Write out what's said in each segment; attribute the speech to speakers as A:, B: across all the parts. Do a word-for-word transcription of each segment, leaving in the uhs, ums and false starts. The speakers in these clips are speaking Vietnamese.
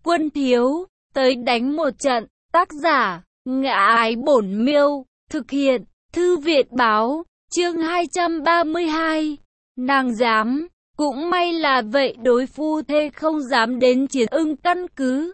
A: quân thiếu, tới đánh một trận. Tác giả, Ngã Ái Bổn Miêu, thực hiện, Thư Việt Báo, chương hai trăm ba mươi hai. Nàng dám, cũng may là vậy đối phu thê không dám đến Chiến Ưng căn cứ.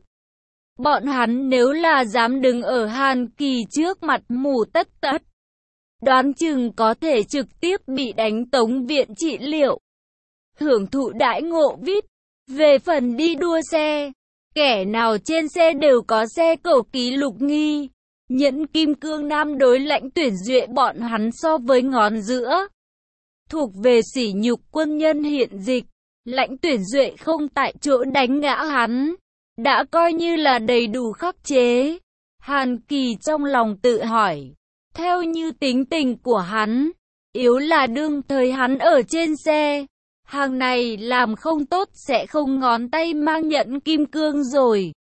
A: Bọn hắn nếu là dám đứng ở Hàn Kỳ trước mặt mù tất tất, đoán chừng có thể trực tiếp bị đánh tống viện trị liệu, hưởng thụ đãi ngộ vê i pê. Về phần đi đua xe, kẻ nào trên xe đều có xe cầu ký lục nghi. Nhẫn kim cương nam đối Lãnh Tuyển Duệ bọn hắn so với ngón giữa, thuộc về sỉ nhục quân nhân hiện dịch. Lãnh Tuyển Duệ không tại chỗ đánh ngã hắn, đã coi như là đầy đủ khắc chế. Hàn Kỳ trong lòng tự hỏi, theo như tính tình của hắn, yếu là đương thời hắn ở trên xe, hàng này làm không tốt sẽ không ngón tay mang nhẫn kim cương rồi.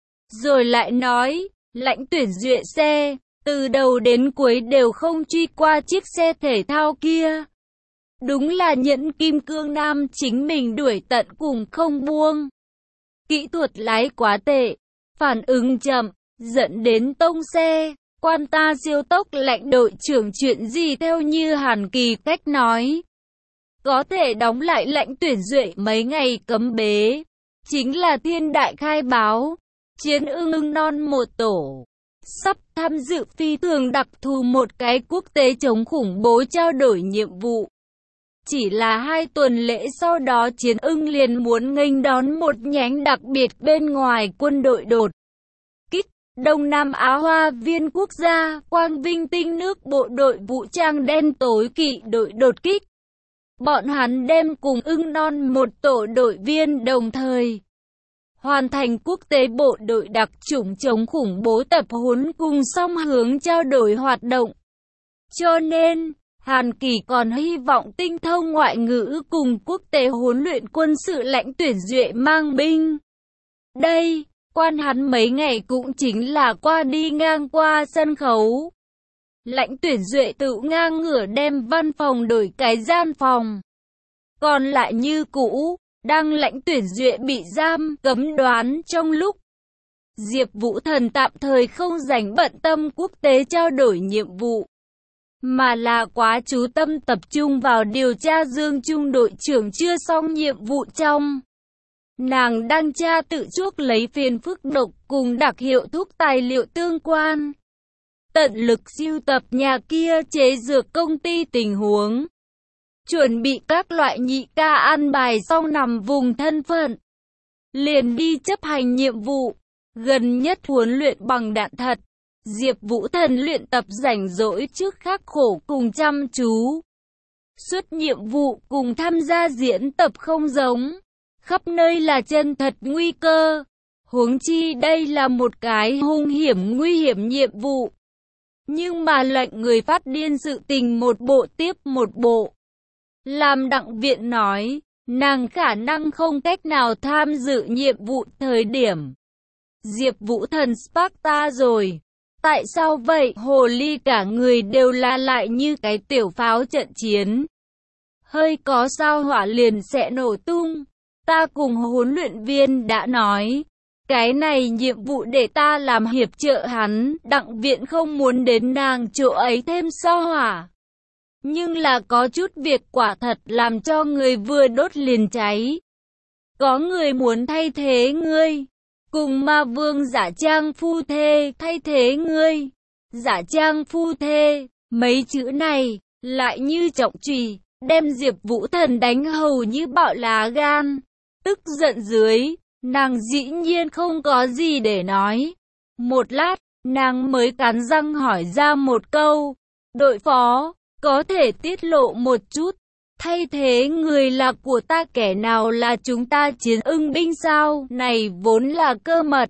A: Rồi lại nói, Lãnh Tuyển Duệ xe, từ đầu đến cuối đều không truy qua chiếc xe thể thao kia. Đúng là nhẫn kim cương nam chính mình đuổi tận cùng không buông. Kỹ thuật lái quá tệ, phản ứng chậm, dẫn đến tông xe. Quan ta siêu tốc Lãnh đội trưởng chuyện gì theo như Hàn Kỳ cách nói, có thể đóng lại Lãnh Tuyển Duệ mấy ngày cấm bế. Chính là thiên đại khai báo, Chiến Ưng non một tổ, sắp tham dự phi thường đặc thù một cái quốc tế chống khủng bố trao đổi nhiệm vụ. Chỉ là hai tuần lễ sau đó Chiến Ưng liền muốn nghênh đón một nhánh đặc biệt bên ngoài quân đội đột kích, Đông Nam Á Hoa Viên Quốc gia, Quang Vinh Tinh nước bộ đội vũ trang đen tối kỵ đội đột kích. Bọn hắn đem cùng Ưng non một tổ đội viên đồng thời hoàn thành quốc tế bộ đội đặc chủng chống khủng bố tập huấn cùng song hướng trao đổi hoạt động. Cho nên, Hàn Kỳ còn hy vọng tinh thông ngoại ngữ cùng quốc tế huấn luyện quân sự Lãnh Tuyển Duệ mang binh. Đây, quan hắn mấy ngày cũng chính là qua đi ngang qua sân khấu. Lãnh Tuyển Duệ tự ngang ngửa đem văn phòng đổi cái gian phòng. Còn lại như cũ, đang Lãnh Tuyển Duệ bị giam, cấm đoán trong lúc Diệp Vũ Thần tạm thời không rảnh bận tâm quốc tế trao đổi nhiệm vụ, mà là quá chú tâm tập trung vào điều tra Dương Trung đội trưởng chưa xong nhiệm vụ trong. Nàng đang tra tự chuốc lấy phiền phức độc cùng đặc hiệu thuốc tài liệu tương quan. Tận lực sưu tập nhà kia chế dược công ty tình huống. Chuẩn bị các loại nhị ca ăn bài xong nằm vùng thân phận. Liền đi chấp hành nhiệm vụ. Gần nhất huấn luyện bằng đạn thật. Diệp Vũ Thần luyện tập rảnh rỗi trước khắc khổ cùng chăm chú. Suốt nhiệm vụ cùng tham gia diễn tập không giống. Khắp nơi là chân thật nguy cơ. Huống chi đây là một cái hung hiểm nguy hiểm nhiệm vụ. Nhưng mà lệnh người phát điên sự tình một bộ tiếp một bộ. Làm Đặng Viện nói, nàng khả năng không cách nào tham dự nhiệm vụ thời điểm Diệp Vũ Thần Sparta rồi. Tại sao vậy? Hồ ly cả người đều là lại như cái tiểu pháo trận chiến. Hơi có sao hỏa liền sẽ nổ tung. Ta cùng huấn luyện viên đã nói, cái này nhiệm vụ để ta làm hiệp trợ hắn. Đặng Viện không muốn đến nàng chỗ ấy thêm sao hỏa. Nhưng là có chút việc quả thật làm cho người vừa đốt liền cháy. Có người muốn thay thế ngươi. Cùng ma vương giả trang phu thê thay thế ngươi. Giả trang phu thê, mấy chữ này, lại như trọng chùy, đem Diệp Vũ Thần đánh hầu như bạo lá gan. Tức giận dưới, nàng dĩ nhiên không có gì để nói. Một lát, nàng mới cắn răng hỏi ra một câu. Đội phó, có thể tiết lộ một chút, thay thế người là của ta kẻ nào là chúng ta Chiến Ưng binh sao? Này vốn là cơ mật.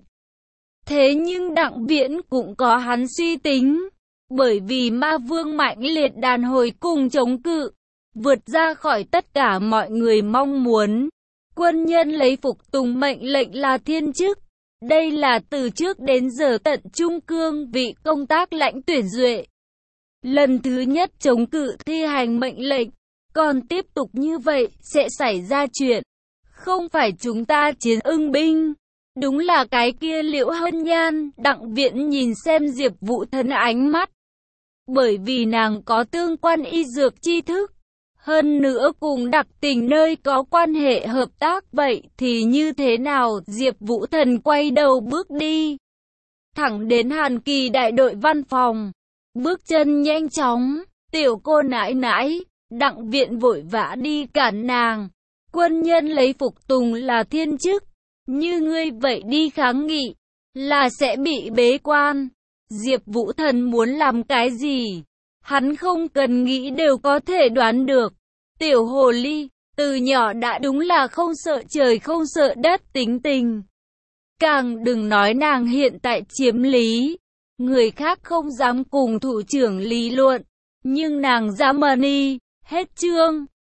A: Thế nhưng Đặng Viễn cũng có hắn suy tính. Bởi vì ma vương mạnh liệt đàn hồi cùng chống cự, vượt ra khỏi tất cả mọi người mong muốn. Quân nhân lấy phục tùng mệnh lệnh là thiên chức. Đây là từ trước đến giờ tận trung cương vị công tác Lãnh Tuyển Duệ. Lần thứ nhất chống cự thi hành mệnh lệnh, còn tiếp tục như vậy sẽ xảy ra chuyện. Không phải chúng ta Chiến Ưng binh, Đúng là cái kia Liễu Hân Nhan. Đặng Viễn nhìn xem Diệp Vũ Thần ánh mắt. Bởi vì nàng có tương quan y dược tri thức. Hơn nữa cùng đặc tình nơi có quan hệ hợp tác, vậy thì như thế nào? Diệp Vũ Thần quay đầu bước đi. Thẳng đến Hàn Kỳ đại đội văn phòng. Bước chân nhanh chóng. Tiểu cô nãi nãi. Đặng Viện vội vã đi cản nàng. Quân nhân lấy phục tùng là thiên chức. Như ngươi vậy đi kháng nghị. Là sẽ bị bế quan. Diệp Vũ Thần muốn làm cái gì? Hắn không cần nghĩ đều có thể đoán được. Tiểu hồ ly, từ nhỏ đã đúng là không sợ trời không sợ đất tính tình. Càng đừng nói nàng hiện tại chiếm lý. Người khác không dám cùng thủ trưởng lý luận. Nhưng nàng dám mờ ni, hết chương.